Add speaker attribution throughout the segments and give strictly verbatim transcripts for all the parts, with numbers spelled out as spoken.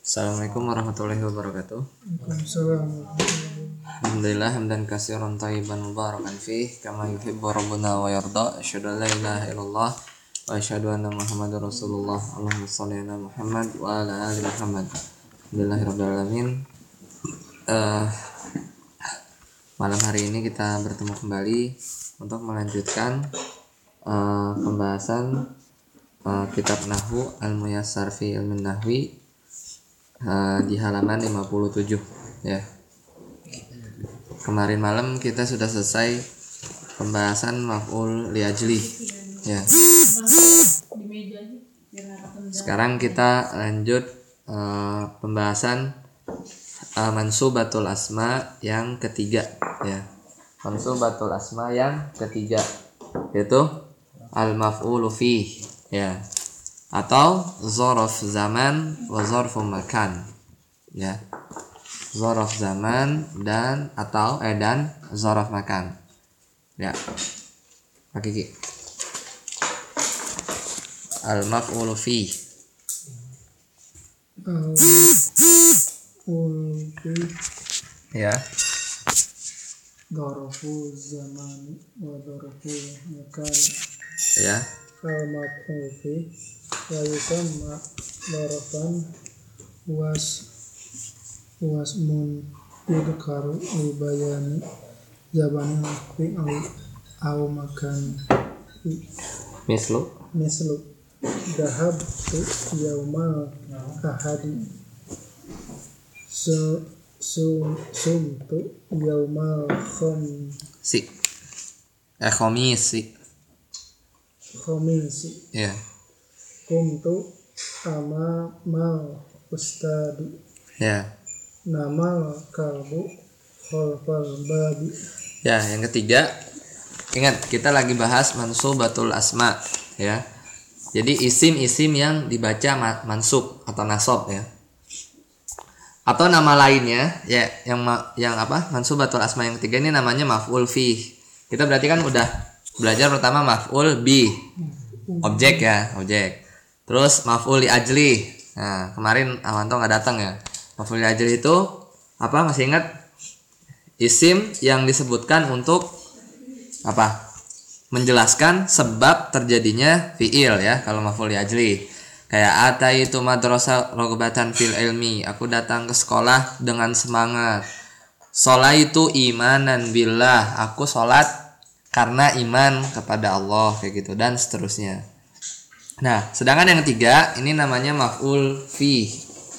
Speaker 1: Assalamualaikum warahmatullahi wabarakatuh.
Speaker 2: Waalaikumsalam.
Speaker 1: Alhamdulillah hamdan katsiran thayyiban mubarakan fih kama yuhibbu rabbuna wa yarda. Asyhadu an la ilaha illallah wa asyhadu anna Muhammadar Rasulullah. Allahumma shalli ala Muhammad wa ala ali Muhammad. Alhamdulillahirabbil alamin. Uh, malam hari ini kita bertemu kembali untuk melanjutkan uh, pembahasan uh, kitab Nahwu Al-Muyassar fi Ilmin Nahwi uh, di halaman lima puluh tujuh ya. Kemarin malam kita sudah selesai pembahasan maf'ul liajli ya. Sekarang kita lanjut uh, pembahasan uh, mansubatul asma yang ketiga ya. Mansubatul asma yang ketiga yaitu al maf'ulu fi ya, atau dzaraf zaman wa dzarfu makan ya. Dzaraf zaman dan atau eh dan dzaraf makan ya. Pak Kiki, al maf'ulu fi ya.
Speaker 2: Dzarfu zaman wa dzarfu makan
Speaker 1: Ya.
Speaker 2: al maf'ul fi wa yusamma dzarfan was wasmun yudkaru li bayani jabanil fi'li aw makan
Speaker 1: Mislu
Speaker 2: mislu dhahabtu yaumal ahadi su su sumtu yaumal
Speaker 1: si eh khamisi
Speaker 2: khamisi
Speaker 1: ya.
Speaker 2: kumtu amamal ustadi
Speaker 1: Ya.
Speaker 2: namal kalbu khalfal babi.
Speaker 1: Ya, yang ketiga, ingat kita lagi bahas mansubatul asma ya. Jadi isim-isim yang dibaca mansub atau nasab ya. Atau nama lainnya ya, yang yang apa? Mansubatul asma yang ketiga ini namanya maf'ul fi. Kita berarti kan udah belajar pertama maf'ul bi, objek ya, objek. Terus maf'ul li ajli. Nah, kemarin Awanto nggak datang ya. Maf'ul li ajli itu apa? Masih ingat? Isim yang disebutkan untuk apa? Menjelaskan sebab terjadinya fi'il ya, kalau maf'ul li ajli. Kayak ataitu madrasah rogbatan fil ilmi, aku datang ke sekolah dengan semangat. Sholaitu imanan billah, aku sholat karena iman kepada Allah, kayak gitu dan seterusnya. Nah, sedangkan yang ketiga ini namanya maf'ul fi.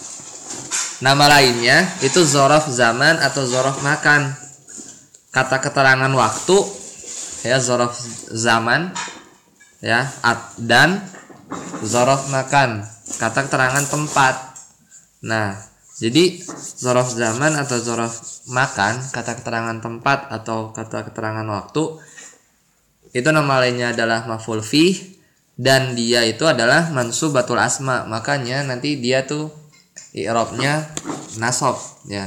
Speaker 1: Nama lainnya itu dzaraf zaman atau dzaraf makan. Kata keterangan waktu ya, dzaraf zaman ya, dan dzaraf makan, kata keterangan tempat. Nah, jadi dzaraf zaman atau dzaraf makan, kata keterangan tempat atau kata keterangan waktu, itu nama lainnya adalah maf'ul fi, dan dia itu adalah mansubatul asma. Makanya nanti dia tuh i'rabnya nasab ya.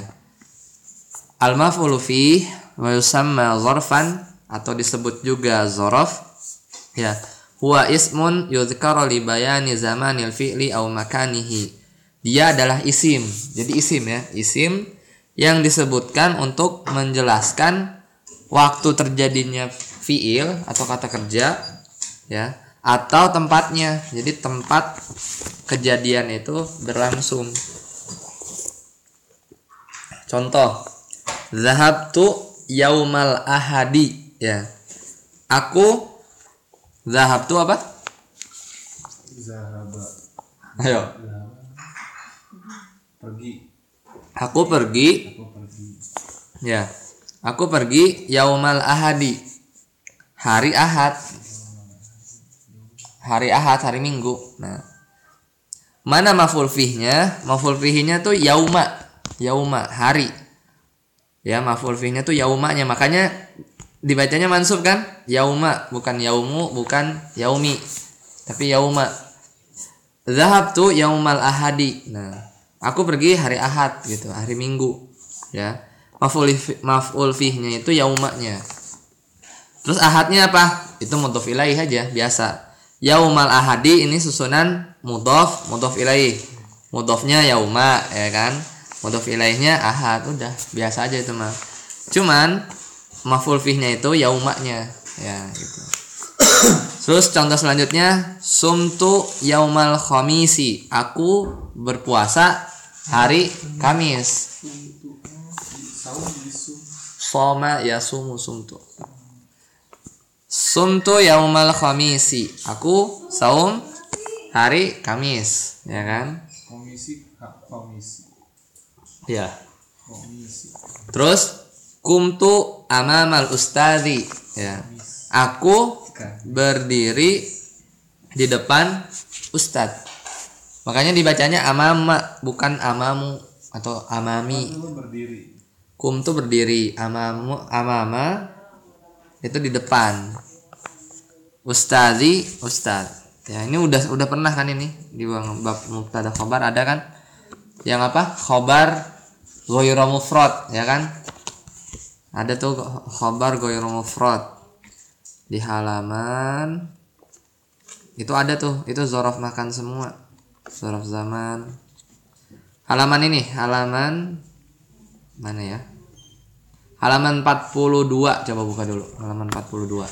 Speaker 1: Al maf'ul fi wa yusamma dzarfan, atau disebut juga dzaraf ya. Huwa ismun yudhkaru li bayani zamanil fi'li aw makanihi. Dia adalah isim. Jadi isim ya, isim yang disebutkan untuk menjelaskan waktu terjadinya fi'il atau kata kerja ya, atau tempatnya. Jadi tempat kejadian itu berlangsung. Contoh, zahabtu yaumal ahadi ya. Aku zahabtu apa?
Speaker 3: Zahaba.
Speaker 1: Ayo.
Speaker 3: Pergi.
Speaker 1: Aku pergi.
Speaker 3: Aku pergi.
Speaker 1: Ya. Aku pergi yaumal ahadi. Hari Ahad. Hari Ahad, hari Minggu. Nah. Mana maf'ul fihnya? Maf'ul fihnya tuh yauma. Yauma, hari. Ya, maf'ul fihnya tuh yaumanya. Makanya dibacanya mansub kan? Yauma, bukan yaumu, bukan yaumi, tapi yauma. Zahabtu yaumal ahadi. Nah, aku pergi hari Ahad gitu, hari Minggu ya. Maf'ul maf'ul fihnya itu yaumanya. Terus ahadnya apa? Itu mudhof ilaih aja biasa. Yaumal ahadi ini susunan mudhof mudhof ilaih mudhofnya yauma ya kan, mudhof ilaihnya ahad, udah biasa aja itu mah. Cuman maf'ul fihnya itu yaumanya ya gitu. Terus contoh selanjutnya sumtu yaumal khamisi, aku berpuasa hari Kamis. Soma yasumu sumtu. Sumtu yaumal khamisi, aku saum hari Kamis, ya kan?
Speaker 3: Komisi, hak komisi.
Speaker 1: Ya.
Speaker 3: Komisi.
Speaker 1: Terus kumtu amamal ustadzi, ya. Aku berdiri di depan ustadz. Makanya dibacanya amama bukan amamu atau amami.
Speaker 3: Berdiri.
Speaker 1: Kumtu berdiri, amamu amama itu di depan. Ustadzi ustadz. Ya, ini udah udah pernah kan ini di bab mubtada khobar ada kan? Yang apa? Khobar ghairu mufrad, ya kan? Ada tuh khobar ghairu mufrad di halaman itu ada tuh, itu zorof makan semua, zorof zaman. Halaman ini, halaman mana ya? Halaman empat puluh dua, coba buka dulu halaman empat puluh dua.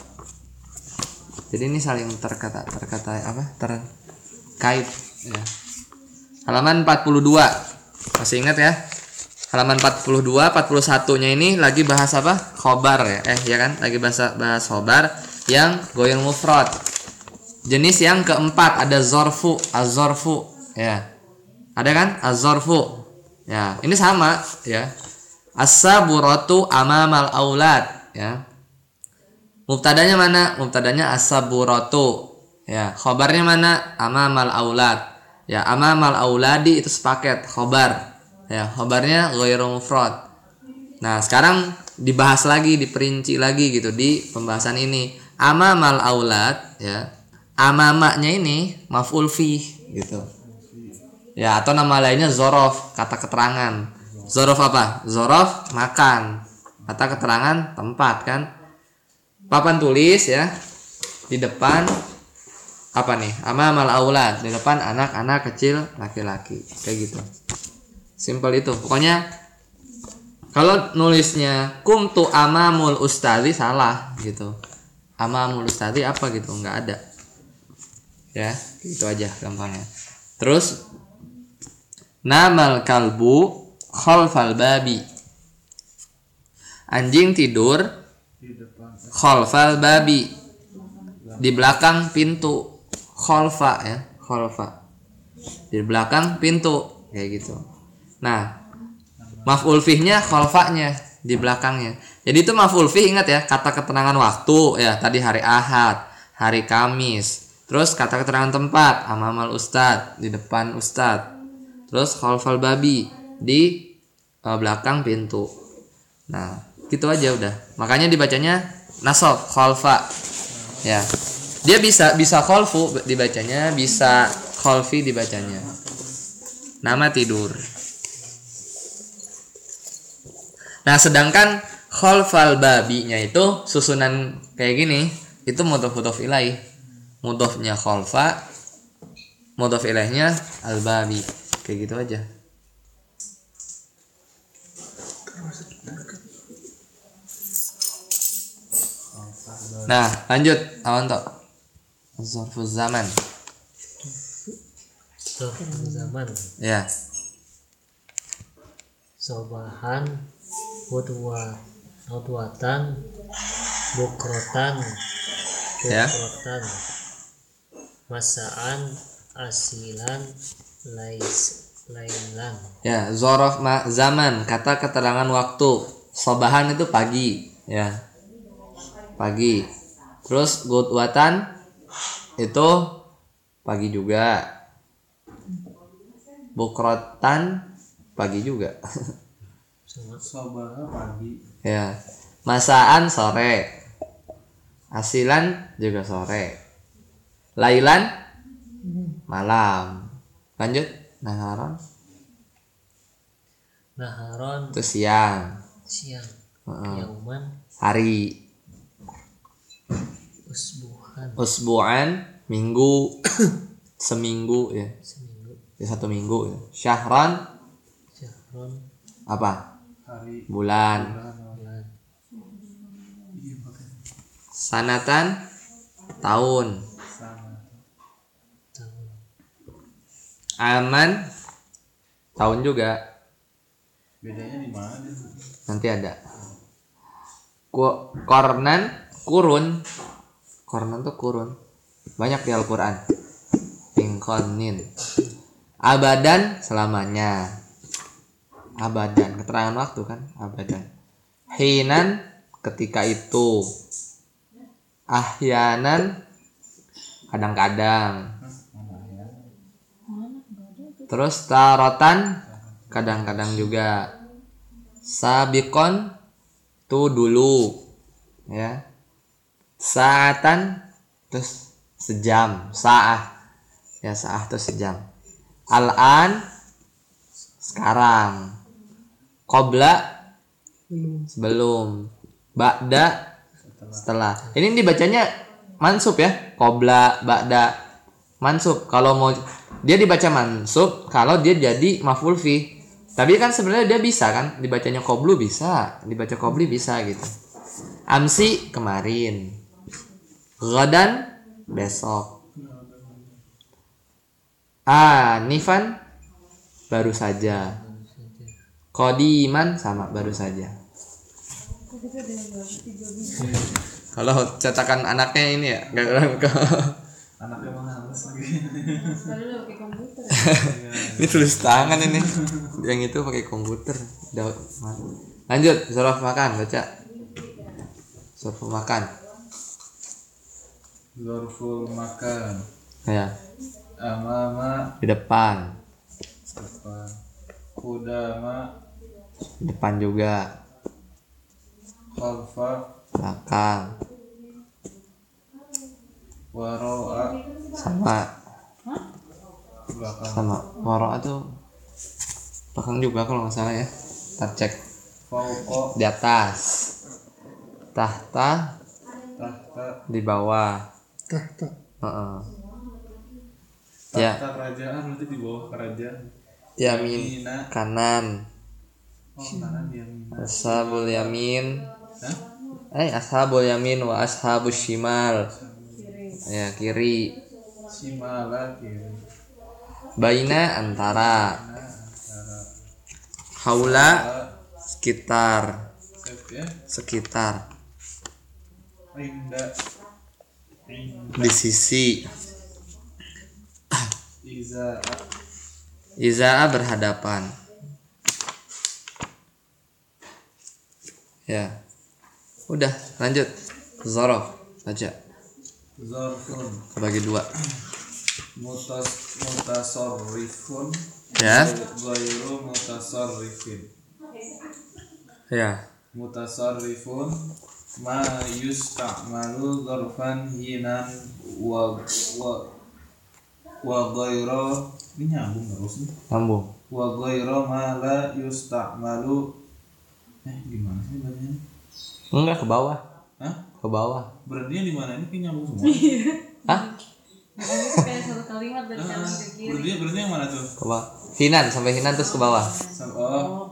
Speaker 1: Jadi ini saling terkata terkata apa? Terkait ya. Halaman empat puluh dua. Masih ingat ya? Halaman empat puluh dua, empat puluh satu-nya ini lagi bahas apa? Khobar ya. Eh ya kan? Lagi bahas bahas khobar yang ghairu mufrad. Jenis yang keempat ada zorfu, az-zorfu ya. Ada kan? Az-zorfu. Ya, ini sama ya. As-saburatu amamal aulad ya. Mubtadanya mana? Mubtadanya as-saburatu ya. Khobarnya mana? Amamal aulad. Ya, amamal auladi itu sepaket khobar. Ya, khobarnya ghairu mufrad. Nah, sekarang dibahas lagi, diperinci lagi gitu di pembahasan ini. Amamal aulad ya. Amamanya ini maf'ul fih gitu. Ya, atau nama lainnya zorof, kata keterangan. Zorof apa? Zorof makan. Kata keterangan tempat kan. Papan tulis ya. Di depan apa nih? Amamal aulad, di depan anak-anak kecil laki-laki. Kayak gitu. Simpel itu. Pokoknya kalau nulisnya kumtu amamul ustadzi salah gitu. Amamul ustadzi apa gitu, nggak ada. Ya, itu aja gampangnya. Terus namal kalbu khalfal babi. Anjing tidur khalfal babi, di belakang pintu. Khalfa ya, khalfa. Di belakang pintu kayak gitu. Nah, maf'ul fihnya khalfanya di belakangnya. Jadi itu maf'ul fih, ingat ya, kata keterangan waktu ya, tadi hari Ahad, hari Kamis. Terus kata keterangan tempat, amamal ustad, di depan ustad. Terus khalfal babi, di uh, belakang pintu. Nah, gitu aja udah. Makanya dibacanya nasab khalfa. Ya. Dia bisa bisa khalfu dibacanya, bisa khalfi dibacanya. Nama tidur. Nah, sedangkan khalfal babinya itu susunan kayak gini, itu mudhof mudhof ilaih. Mudhofnya khalfa, mudhof ilaihnya al-babi. Kayak gitu aja. Nah, lanjut Awanto. Zarfu zaman.
Speaker 4: Zarfu zaman.
Speaker 1: Ya.
Speaker 4: Sobahan, wudwa, wudwatan, bukrotan,
Speaker 1: Ya.
Speaker 4: bukrotan, masaan, asilan, lais, lailan.
Speaker 1: Ya, zorof ma zaman, kata keterangan waktu. Sobahan itu pagi, ya. Pagi. Terus gudwatan itu pagi juga. Bukrotan pagi juga.
Speaker 3: Sobaha pagi.
Speaker 1: Ya. Masaan sore. Asilan juga sore. Lailan malam. Lanjut. Naharon
Speaker 4: Naharon,
Speaker 1: itu siang.
Speaker 4: siang.
Speaker 1: Uh-uh.
Speaker 4: Yauman,
Speaker 1: Hari.
Speaker 4: usbuhan,
Speaker 1: Usbu'an minggu. Seminggu ya.
Speaker 4: seminggu.
Speaker 1: ya satu minggu. Syahron
Speaker 4: Syahron
Speaker 1: apa?
Speaker 3: Hari.
Speaker 1: Bulan.
Speaker 4: bulan.
Speaker 3: Iya makanya.
Speaker 1: Sanatan tahun.
Speaker 3: Sama.
Speaker 4: Tahun.
Speaker 1: Aman tahun juga.
Speaker 3: Bedanya di mana?
Speaker 1: Nanti ada. Ku- Kornan kurun. Kornan tuh kurun. Banyak di Al-Qur'an. Ingkonin. Abadan selamanya. Abadan keterangan waktu kan, abadan. Hinan ketika itu. Ahyanan kadang-kadang. Terus tarotan kadang-kadang juga. Sabikon tuh dulu ya. Saatan terus sejam, saah. Ya saah tuh sejam. Al-an sekarang. Qobla sebelum. Ba'da setelah. Ini dibacanya mansub ya. Qobla, ba'da, mansub. Kalau mau dia dibaca mansub kalau dia jadi maf'ul fi. Tapi kan sebenarnya dia bisa kan dibacanya qoblu bisa, dibaca qobli bisa gitu. Amsi kemarin. Ghadan besok. Anifan baru saja. Qadiman sama baru saja. Kalau cetakan anaknya ini ya enggak ke
Speaker 3: Anaknya males lagi.
Speaker 1: ini tulis tangan ini. Yang itu pakai komputer. Daud. Lanjut, surah makan baca. Surah makan.
Speaker 3: Zorful makan.
Speaker 1: Ya,
Speaker 3: Amama
Speaker 1: di depan.
Speaker 3: depan. Kudama
Speaker 1: Di depan juga.
Speaker 3: khalfa
Speaker 1: Belakang.
Speaker 3: waro'a
Speaker 1: Sama
Speaker 3: belakang.
Speaker 1: sama wara tuh belakang juga kalau nggak salah ya. Kita cek
Speaker 3: Fauqa
Speaker 1: di atas. Tahta
Speaker 3: tahta
Speaker 1: di bawah.
Speaker 2: tahta
Speaker 1: Heeh. Ya,
Speaker 3: tahta kerajaan berarti di bawah kerajaan.
Speaker 1: yamin
Speaker 3: Mina
Speaker 1: kanan.
Speaker 3: oh kanan yamina.
Speaker 1: Ashabul yamin.
Speaker 3: Hah?
Speaker 1: Eh, ashabul yamin wa ashabus shimal. Ya, kiri.
Speaker 3: Shimala kiri.
Speaker 1: Baina antara.
Speaker 3: Nah antara.
Speaker 1: Haula sekitar.
Speaker 3: Sep ya.
Speaker 1: Sekitar.
Speaker 3: Inda Inda
Speaker 1: Di sisi.
Speaker 3: Iza
Speaker 1: Izaa berhadapan. Ya. Udah, lanjut. Zorof aja.
Speaker 3: Zorfun
Speaker 1: Bagi dua.
Speaker 3: Mutas Mutasorrifun
Speaker 1: Ya.
Speaker 3: Ghairu mutasarrifin.
Speaker 1: Ya.
Speaker 3: Mutasarrifun ma yusta'malu dzarfan hinan wa wa wa ghairu ini nyambung terus nih.
Speaker 1: Sambung.
Speaker 3: Wa ghairu ma la yusta'malu eh gimana sih bacanya?
Speaker 1: Enggak ke bawah.
Speaker 3: Hah?
Speaker 1: Ke bawah.
Speaker 3: Berarti di mana ini kayak nyambung semua.
Speaker 1: Hah?
Speaker 5: Itu kayak satu kalimat dari
Speaker 3: Ah,
Speaker 5: kanan ke kiri.
Speaker 3: berarti berarti yang mana tuh?
Speaker 1: Ke bawah. Hinan sampai hinan terus ke bawah.
Speaker 3: Sam- Oh.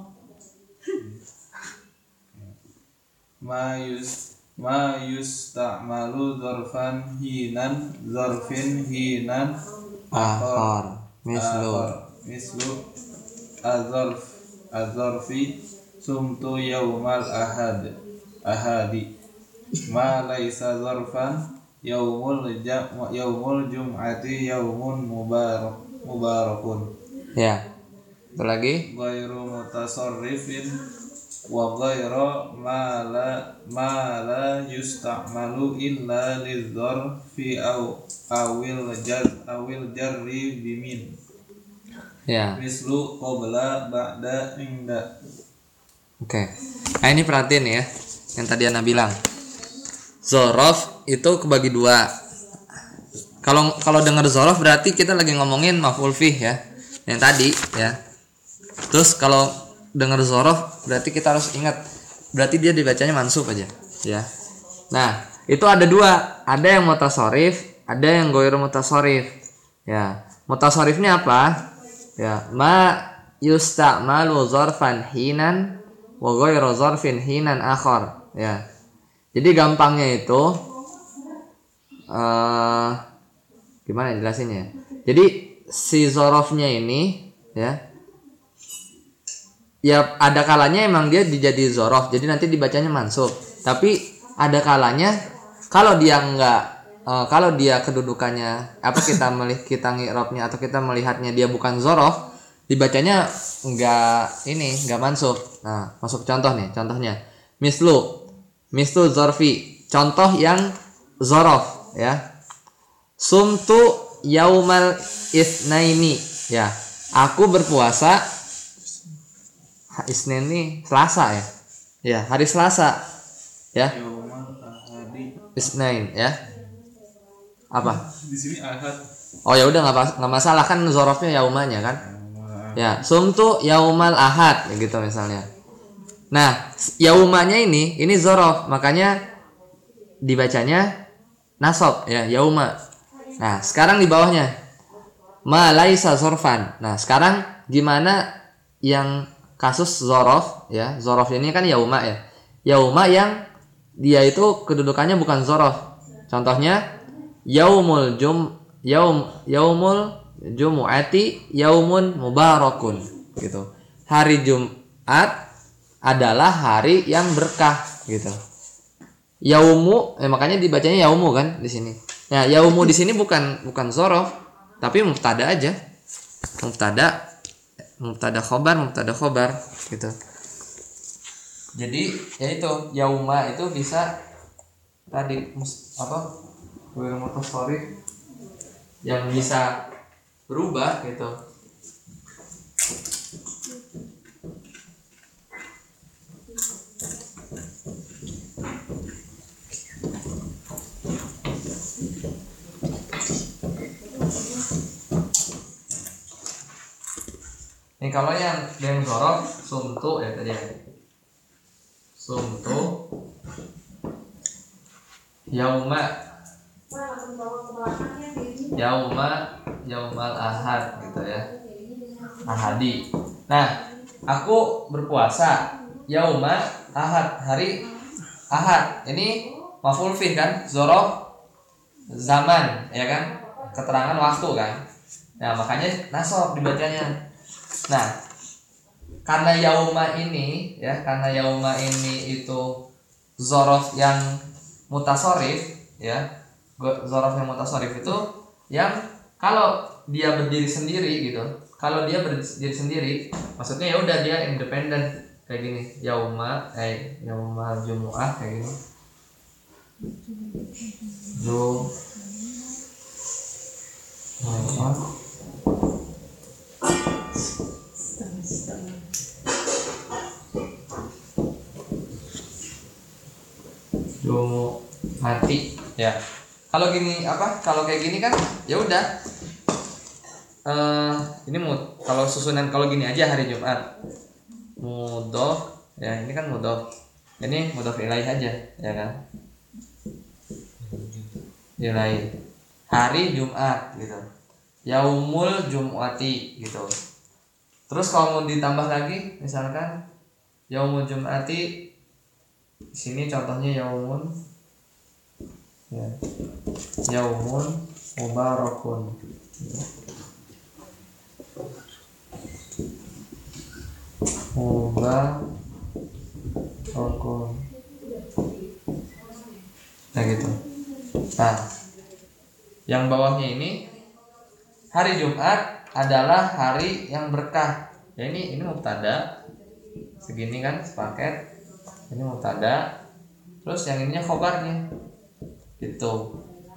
Speaker 3: Ma yus ma yusta'malu dzarfan hinan dzarfin hinan
Speaker 1: Akhar. Mislu.
Speaker 3: akhar. Mislu adzarf adzarfi sumtu yaumal ahad ahadi ma laisa dzarfan yaumul jam yaumul jum'ati yaumun mubarak mubarakun
Speaker 1: Ya. Itu lagi.
Speaker 3: ghairu mutasarrifin wa ghairu ma la ma la yusta'malu illa lidzarfi aw awil jar awil jarri bimin
Speaker 1: Ya.
Speaker 3: mislu qabla ba'da inda.
Speaker 1: Oke. Nah, ini perhatiin ya. Yang tadi Ana bilang. Zorof itu kebagi dua. Kalau kalau dengar zorof berarti kita lagi ngomongin maf'ul fih ya. Yang tadi ya. Terus kalau dengar zorof berarti kita harus ingat berarti dia dibacanya mansub aja ya. Nah, itu ada dua. Ada yang mutasorif, ada yang ghairu mutasorif. Ya. Mutasorifnya apa? Ya, ma yusta'malu zarfan hinan wa ghairu zarfin hinan akhar. Ya. Jadi gampangnya itu uh, gimana jelasinnya? Jadi si zorofnya ini ya, ya ada kalanya emang dia dijadi zorof, jadi nanti dibacanya mansub. Tapi ada kalanya kalau dia enggak, uh, kalau dia kedudukannya apa kita melihat kita ngirobnya atau kita melihatnya dia bukan zorof, dibacanya enggak ini enggak mansub. Nah, masuk contoh nih, contohnya mislu mislu zorfi, contoh yang zorof ya. Sumtu yaumal isnaini, ya aku berpuasa Isnin nih Selasa ya, ya hari Selasa ya.
Speaker 3: Yaumal ahadi.
Speaker 1: Isnain ya. Apa?
Speaker 3: Di sini ahad.
Speaker 1: Oh ya udah nggak nggak masalah kan zorofnya yaumanya kan. Ya sumtu yaumal ahad gitu misalnya. Nah yaumanya ini ini zorof, makanya dibacanya nasab ya yauma. Nah sekarang di bawahnya ma laisa zorfan. Nah sekarang gimana yang kasus zorof ya, zorof ini kan yauma ya, yauma yang dia itu kedudukannya bukan zorof. Contohnya yaumul jum yaum yaumul jumu'ati yaumun mubarakun gitu. Hari Jumat adalah hari yang berkah gitu. Yaumu, eh, makanya dibacanya yaumu kan di sini. Ya, yaumu di sini bukan bukan zorof, tapi mubtada aja. Mubtada, mubtada khobar, mubtada khobar gitu. Jadi ya itu yauma itu bisa tadi mus, apa? Gue mutasharif yang bisa berubah gitu. Ini kalau yang yang zorof sumtu ya tadi ya. Sumtu yauma yauma yaumal ahad gitu ya. Ahadi. Nah, aku berpuasa yauma ahad, hari ahad. Ini maf'ul fih kan, zorof zaman ya kan, keterangan waktu kan. Nah makanya nasab dibacanya. Nah karena yauma ini ya, karena yauma ini itu zorof yang mutasorif ya, zorof yang mutasorif itu yang kalau dia berdiri sendiri gitu, kalau dia berdiri sendiri maksudnya ya udah dia independen kayak gini, yauma eh yauma jumu'ah kayak gini, Jum Jumu mati ya. Kalau gini apa? Kalau kayak gini kan ya udah. Uh, ini mud. Kalau susunan kalau gini aja hari Jumat. Mudhof ya, ini kan mudhof. Ini mudhof ilaih aja ya kan. Ilaih. Hari Jumat gitu. Yaumul Jum'ati gitu. Terus kalau mau ditambah lagi misalkan yaumul Jum'ati, di sini contohnya yaumun ya, yaumun mubarakun mubarakun nah gitu. Nah yang bawahnya ini hari Jumat adalah hari yang berkah ya. Ini ini mubtada segini kan sepaket, ini mubtada, terus yang ininya khobarnya gitu.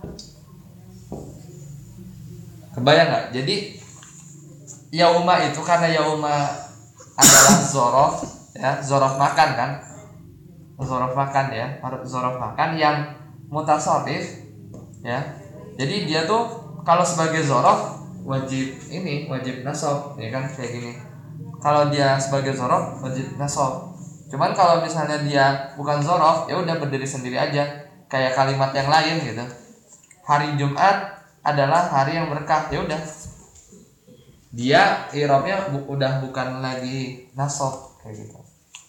Speaker 1: Kebayang nggak? Jadi yauma itu karena yauma adalah zorof ya, zorof makan kan, zorof makan ya, zorof makan yang mutasharif ya. Jadi dia tuh kalau sebagai zorof wajib ini, wajib nasab ya kan kayak gini. Kalau dia sebagai zorof wajib nasab. Cuman kalau misalnya dia bukan zorof, ya udah berdiri sendiri aja, kayak kalimat yang lain gitu. Hari Jumat adalah hari yang berkah, ya udah. dia i'rabnya bu, udah bukan lagi nasab kayak gitu.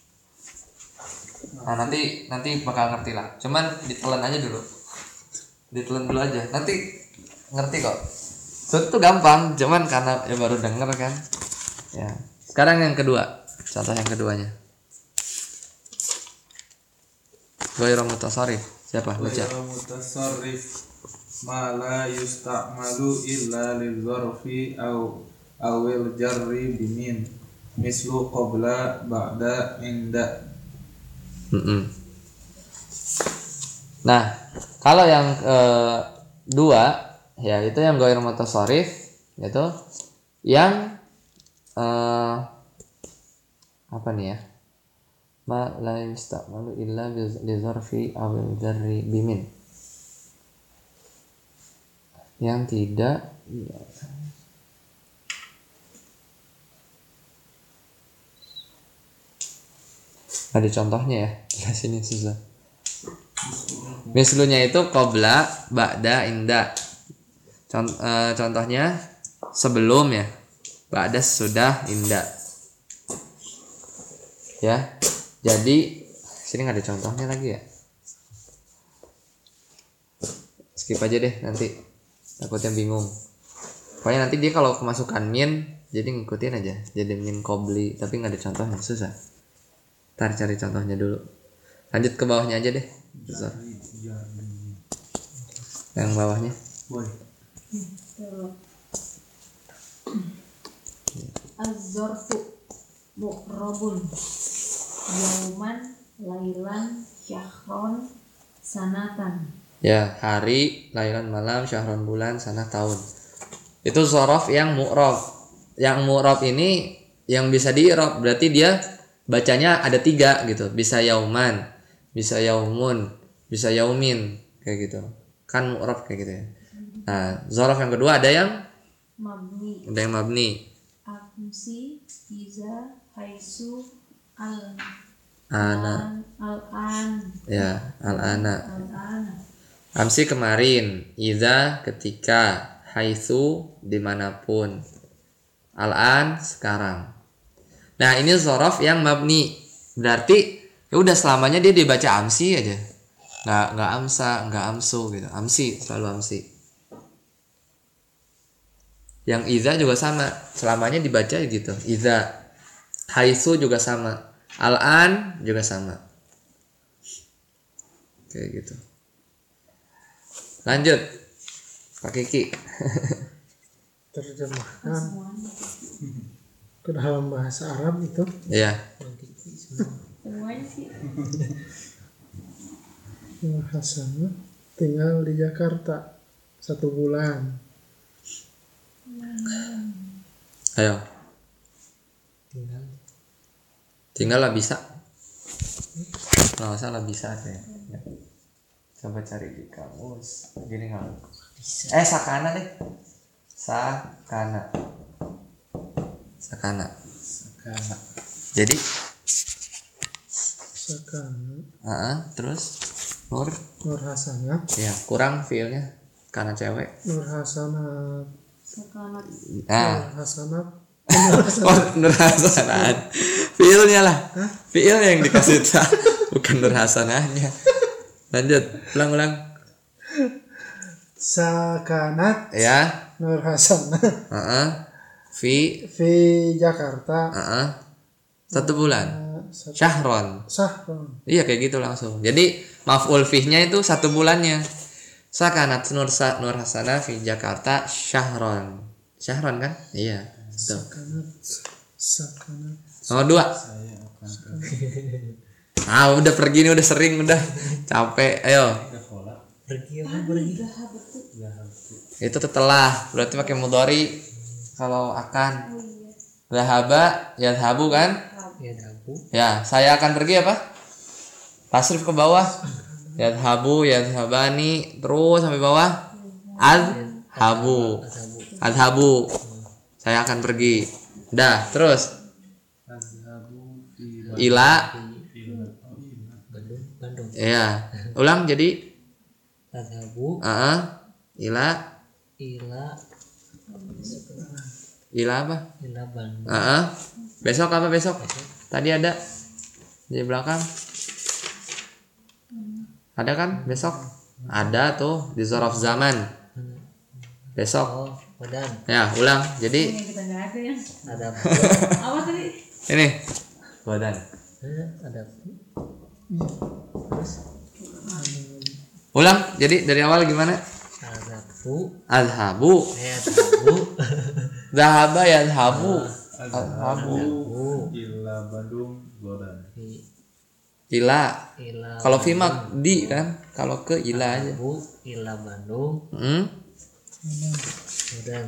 Speaker 1: Nah nanti nanti bakal ngerti lah. Cuman ditelan aja dulu, ditelan dulu aja. Nanti ngerti kok. So, itu gampang, cuman karena ya baru denger kan. Ya. Sekarang yang kedua, contoh yang keduanya. Ghairu mutasarrif. Siapa? Baca.
Speaker 3: Ghairu mutasarrif ma la yusta'malu illa lidzarfi au awil jarri bimin mislu qabla ba'da inda.
Speaker 1: Mm-mm. Nah, kalau yang kedua ya itu yang ghairu mutasarrif, yaitu yang eh, apa nih ya? Ma la yusta'malu illa li dzarfi awil jarri bimin. Yang tidak ya. Ada contohnya ya, jelas ini susah. Mislunya itu qabla, ba'da, inda. Cont- uh, contohnya sebelum ya, ba'da sudah, inda. Ya, jadi sini nggak ada contohnya lagi ya. Skip aja deh nanti, takutnya bingung. Pokoknya nanti dia kalau kemasukan min, jadi ngikutin aja. Jadi min qabli, tapi nggak ada contohnya, susah. Ntar cari contohnya dulu. Lanjut ke bawahnya aja deh. Besar. Yang bawahnya.
Speaker 3: Boy.
Speaker 5: Az-zarfu mu'rabun yauman lailan syahron sanatan.
Speaker 1: Ya, hari, lahiran malam, syahron bulan, sana tahun. Itu zorof yang mu'rab. Yang mu'rab ini yang bisa di-i'rab, berarti dia bacanya ada tiga gitu. Bisa yauman, bisa yaumun, bisa yaumin, kayak gitu. Kan mu'rab kayak gitu ya. Nah, zorof yang kedua ada yang
Speaker 5: Mabni
Speaker 1: ada yang mabni.
Speaker 5: amsi iza haisu al
Speaker 1: Ana,
Speaker 5: al-an
Speaker 1: ya, al-ana.
Speaker 5: al-an
Speaker 1: Amsi kemarin, iza ketika, haitsu dimanapun, al-an sekarang. Nah ini zorof yang mabni, berarti ya udah selamanya dia dibaca amsi aja, nggak nggak amsa, nggak amsu gitu, amsi selalu amsi. Yang iza juga sama, selamanya dibaca gitu, iza. Haitsu juga sama, al-an juga sama, kayak gitu. Lanjut Pak Kiki.
Speaker 2: Terjemahkan ke dalam bahasa Arab itu
Speaker 1: Ya.
Speaker 5: semuanya sih.
Speaker 2: Nur Hasanah tinggal di Jakarta satu bulan.
Speaker 1: Ayo.
Speaker 4: tinggal
Speaker 1: Tinggal lah bisa. Nggak usah lah bisa deh. Ya. Coba cari di kamus. Gini nggak? Eh sakana deh. Sakana. Sakana.
Speaker 3: Sakana.
Speaker 1: Jadi,
Speaker 2: Sekarang
Speaker 1: uh terus Nur,
Speaker 2: Nur Hasanah,
Speaker 1: ya kurang feelnya karena cewek.
Speaker 2: Nur Hasanah,
Speaker 5: Sekanat
Speaker 1: Nah,
Speaker 2: Nur Hasanah,
Speaker 1: oh Nur Hasanah. Feelnya lah. Feel yang dikasih ta, bukan Nur Hasanahnya. Lanjut, ulang-ulang.
Speaker 2: Sakanat
Speaker 1: Ya.
Speaker 2: Nur Hasanah
Speaker 1: Heeh. Fi,
Speaker 2: di Jakarta
Speaker 1: heeh. Satu bulan.
Speaker 2: eh, satu-
Speaker 1: Syahron.
Speaker 2: Sahron.
Speaker 1: Iya kayak gitu langsung. Jadi maf'ul fihnya itu satu bulannya. Sakanat Nur Sa- Nur Hasanah fi Jakarta syahron. Syahron kan? Iya. Tuh.
Speaker 2: Sakanat Sakanat
Speaker 1: Nomor dua.
Speaker 3: Saya akan
Speaker 1: Ah udah pergi nih udah sering udah capek. Ayo.
Speaker 4: pergi apa pergi
Speaker 1: Itu setelah berarti pakai mudhari kalau akan. Zahaba yadhabu kan?
Speaker 4: ya dabu
Speaker 1: Ya, saya akan pergi apa? Tasrif ke bawah. Yadhabu, yadhabani, terus sampai bawah. Adhabu.
Speaker 4: dabu
Speaker 1: Adhabu. Saya akan pergi. Dah, terus
Speaker 3: azhabu fi
Speaker 1: ila.
Speaker 4: Bandung Bandung
Speaker 1: Ya. Ulang jadi
Speaker 4: adhabu
Speaker 1: heeh. Ila
Speaker 4: ila
Speaker 1: Ila apa?
Speaker 4: Ila Bandung.
Speaker 1: Heeh. Besok apa besok? Tadi ada di belakang. Ada kan besok? Ada tuh di zorof zaman. Besok.
Speaker 4: Oh, Badan.
Speaker 1: Ya, ulang. Jadi
Speaker 5: Ini kita nggak ada ya.
Speaker 4: Ada
Speaker 5: Apa tadi?
Speaker 1: ini badan.
Speaker 4: eh, ada terus
Speaker 1: Ulang. Jadi dari awal gimana?
Speaker 4: ada bu
Speaker 1: Azhabu.
Speaker 4: eh ada bu
Speaker 1: Zahaba yazhabu. Azhabu.
Speaker 4: bu
Speaker 3: Ila Bandung Godan.
Speaker 4: i-
Speaker 1: Ila.
Speaker 4: ila
Speaker 1: Kalau fi mah di kan. Kalau ke ila aja.
Speaker 4: bu ila Bandung
Speaker 1: Hmm?
Speaker 4: Godan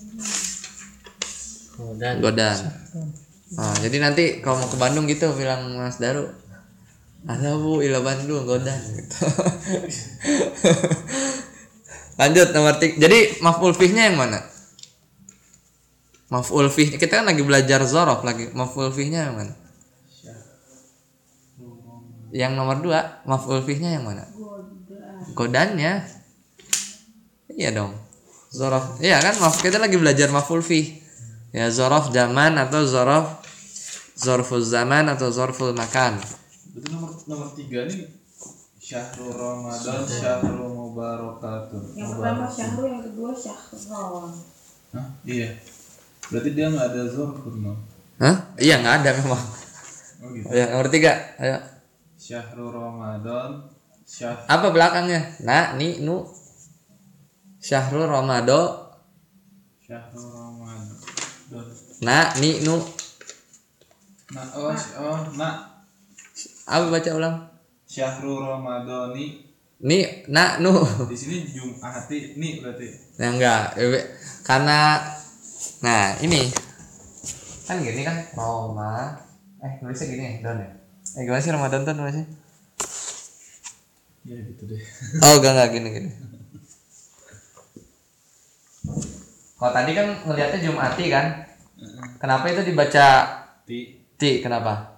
Speaker 4: Godan
Speaker 1: Godan. Oh, jadi nanti kalau mau ke Bandung gitu bilang Mas Daru. Azhabu ila Bandung Godan gitu. Lanjut nomor tiga. Jadi maf'ul fihnya yang mana? Maf'ul fih. Kita kan lagi belajar zorof lagi. Maf'ul fihnya yang mana? Yang nomor dua. Maf'ul fihnya yang mana? Godannya. Iya dong. Zorof. Iya kan? Maaf kita lagi belajar maf'ul fih. Ya zorof zaman atau zorof zorful zaman atau zorful makan.
Speaker 3: Berarti nomor nomor tiga nih Syahrul Ramadan Syahrul Mubarakatun.
Speaker 5: Yang pertama syahrul, yang kedua syahron.
Speaker 3: Hah? Iya. Berarti dia nggak ada zorfun no?
Speaker 1: Hah? Iya nggak ada memang.
Speaker 3: Oh gitu.
Speaker 1: Ya nomor tiga. Ayo.
Speaker 3: Syahrul Ramadan Syahr
Speaker 1: Apa belakangnya? Na, ni, nu. Syahrul Ramado.
Speaker 3: Syahrul Ramadan.
Speaker 1: Na, ni, nu.
Speaker 3: Nah, oh, oh, nah.
Speaker 1: Apa baca ulang?
Speaker 3: Syahrul Ramadani.
Speaker 1: Ni, na, nu.
Speaker 3: Di sini Jum'ati nih berarti.
Speaker 1: Nah enggak. Karena nah ini kan gini kan Roma. Eh nulisnya gini ya, Don ya. Eh gimana sih Ramadan tuh nulisnya?
Speaker 3: Ya gitu deh.
Speaker 1: Oh enggak enggak gini gini. Kalau tadi kan ngelihatnya Jum'ati kan. Kenapa itu dibaca
Speaker 3: Ti.
Speaker 1: ti? Kenapa?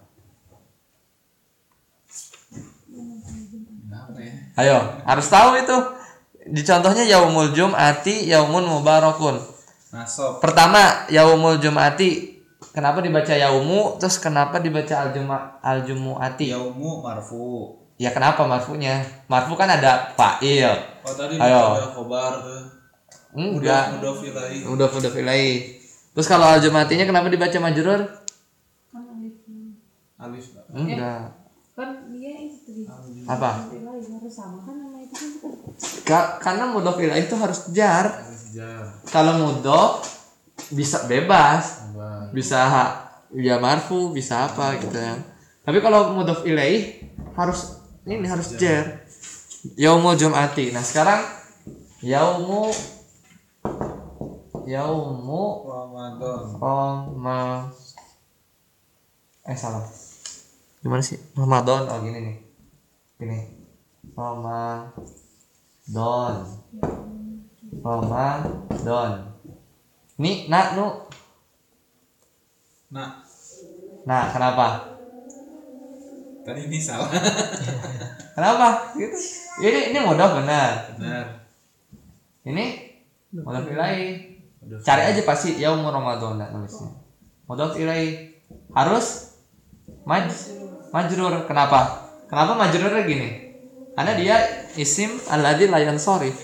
Speaker 3: Kenapa ya?
Speaker 1: Ayo, harus tahu itu. Di contohnya Yaumul Jum'ati, Yaumun Mubarakun.
Speaker 3: Nasab.
Speaker 1: Pertama, Yaumul Jum'ati. Kenapa dibaca Yaumu? Terus kenapa dibaca Al-Juma Al-Jumu'ati?
Speaker 3: Yaumu marfu.
Speaker 1: Ya kenapa marfunya? Marfu kan ada fa'il.
Speaker 3: Oh tadi
Speaker 1: Ayo.
Speaker 3: ada khobar tuh.
Speaker 1: Enggak.
Speaker 3: Mudhof ilaihi.
Speaker 1: Udah udah ilai. Terus kalau Al-Jum'atinya kenapa dibaca majrur?
Speaker 5: Kan alif.
Speaker 3: Alif. Pak.
Speaker 1: Enggak.
Speaker 5: Kan dia itu tadi.
Speaker 1: Apa?
Speaker 5: Ilai harus sama kan nama itu kan bukan.
Speaker 1: Ka- karena mudhof ilai itu harus jar.
Speaker 3: Alif jar.
Speaker 1: Kalau mudhof bisa bebas.
Speaker 3: Khobar.
Speaker 1: Bisa ya marfu, bisa apa gitu ya. Tapi kalau mudhof ilai harus ini harus jar. Yaumul Jum'ati. Nah, sekarang yaumu yaumu
Speaker 3: Ramadan.
Speaker 1: Roma eh salah. Gimana sih? Ramadan. Oh gini nih. Gini. Ramadan. Ramadan. Ni nak nu.
Speaker 3: Nah,
Speaker 1: Nah, kenapa?
Speaker 3: tadi ini salah.
Speaker 1: Kenapa? Gitu. Ini ini mudah benar.
Speaker 3: Benar.
Speaker 1: Ini mudhof ilai.
Speaker 3: Mudhof
Speaker 1: Cari aja pasti yaumul Ramadan nulisnya. Mudhof ilai harus maj majrur. Kenapa? Kenapa majrurnya gini? Karena dia isim alladzi la yansharif.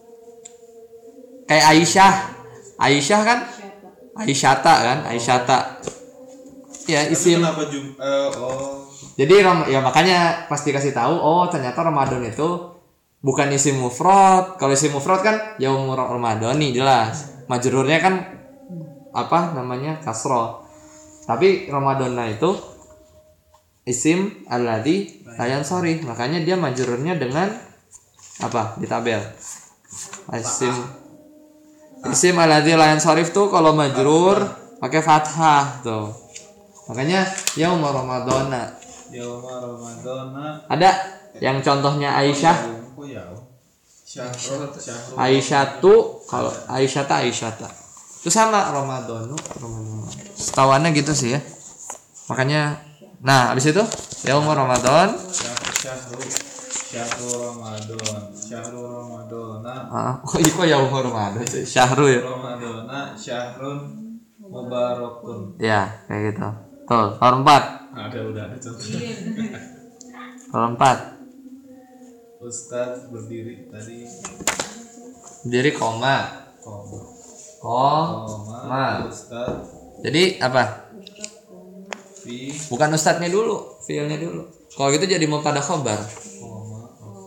Speaker 1: Kayak Aisyah. Aisyah kan? Aisyata kan? Aisyata. Ya
Speaker 3: Tapi
Speaker 1: isim.
Speaker 3: kenapa jum eh, oh
Speaker 1: Jadi Ram- ya makanya pasti kasih tahu oh ternyata Ramadan itu bukan isim mufrad. Kalau isim mufrad kan yaumur Ramadhani jelas. Majrurnya kan apa namanya? Kasroh. Tapi Ramadana itu isim alladzi la yansharif. Makanya dia majrurnya dengan apa? Di tabel. Isim isim alladzi la yansharif tuh kalau majrur pakai fathah tuh. Makanya yaumur Ramadana.
Speaker 3: Yauma Ramadana.
Speaker 1: Ada yang contohnya Aisyah.
Speaker 3: Kok ya? Syahrul Syahrul.
Speaker 1: Aisyah tuh kalau Aisyah ta Aisyah ta. Itu sama Ramadan, Ramadan. Setawannya gitu sih ya. Makanya nah, habis itu yaumur Ramadan.
Speaker 3: Syahrul Syahrul Syahrul Ramadan. Syahrul Ramadana.
Speaker 1: Ah, kok iko yaumur Ramadan sih? Syahrul ya.
Speaker 3: Ramadana Syahrun mubarakun.
Speaker 1: Ya, kayak gitu. Tuh, nomor empat.
Speaker 3: Ada udah ada contoh.
Speaker 1: Nomor empat.
Speaker 3: Ustaz berdiri tadi
Speaker 1: Jadi koma.
Speaker 3: koma.
Speaker 1: Koma.
Speaker 3: Koma. Ustaz
Speaker 1: Jadi apa?
Speaker 3: fi
Speaker 1: Bukan ustadznya dulu, fiilnya dulu. Kalau gitu jadi mubtada khobar.
Speaker 3: koma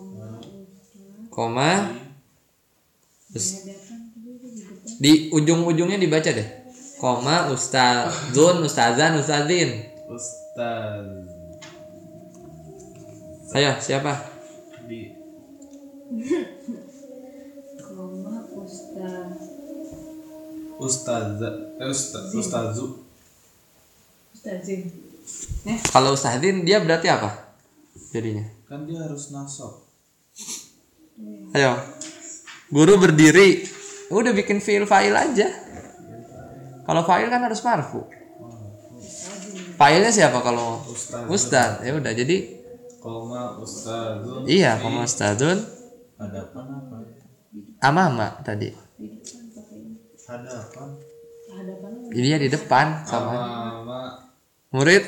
Speaker 1: Koma. Terus di ujung-ujungnya dibaca deh. Koma ustadzun, ustazan, ustazin.
Speaker 3: Ustaz
Speaker 1: Ayo, siapa?
Speaker 3: di
Speaker 5: Koma ustaz
Speaker 3: ustazah eh ustaz ustazu
Speaker 5: ustazin.
Speaker 1: Kalau ustazin dia berarti apa? Jadinya.
Speaker 3: kan dia harus nasab.
Speaker 1: Ayo. Guru berdiri. Udah bikin fiil fa'il aja. Kalau fa'il kan harus marfu. Fa'ilnya siapa kalau
Speaker 3: Ustaz.
Speaker 1: ustaz? Ya udah jadi
Speaker 3: Koma ustazun.
Speaker 1: iya,
Speaker 3: fi
Speaker 1: koma ustadzun
Speaker 3: hadapan apa?
Speaker 1: amama tadi.
Speaker 3: Hadapan.
Speaker 5: Hadapannya
Speaker 1: Dia di depan sama
Speaker 3: Amama
Speaker 1: murid.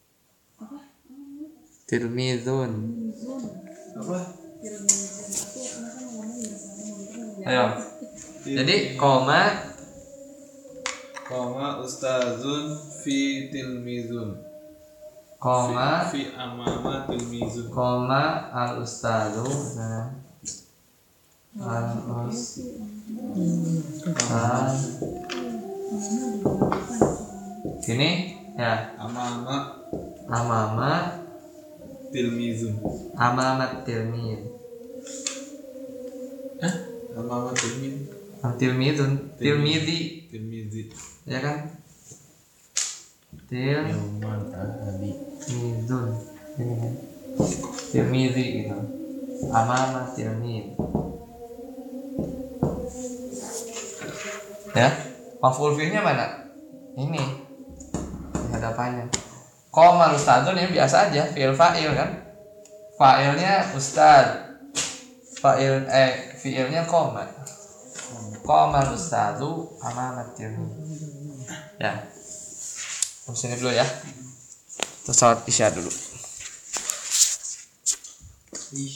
Speaker 1: Tirmizun.
Speaker 3: apa?
Speaker 1: Ayo. Jadi koma
Speaker 3: Koma ustazun fi tilmizun.
Speaker 1: koma
Speaker 3: Fi, fi amama tilmizun.
Speaker 1: koma al ustadu nah al ustad ini ya
Speaker 3: Amama
Speaker 1: amama
Speaker 3: tilmizun.
Speaker 1: amamat tilmid
Speaker 3: Amama tilmin
Speaker 1: tilmidun tilmidi
Speaker 3: tilmizi.
Speaker 1: ya kan til
Speaker 3: Yauman ahadi.
Speaker 1: Mizun ini kan Tirmizi gitu amama tirmid ya maf'ul fi'ilnya mana ini di hadapannya qoma ustadzun ya biasa aja fi'il fa'il kan fa'ilnya ustad fa'il eh fi'ilnya qoma qoma ustadzu amama tirmid ya sini dulu ya. Terus sholat isya dulu.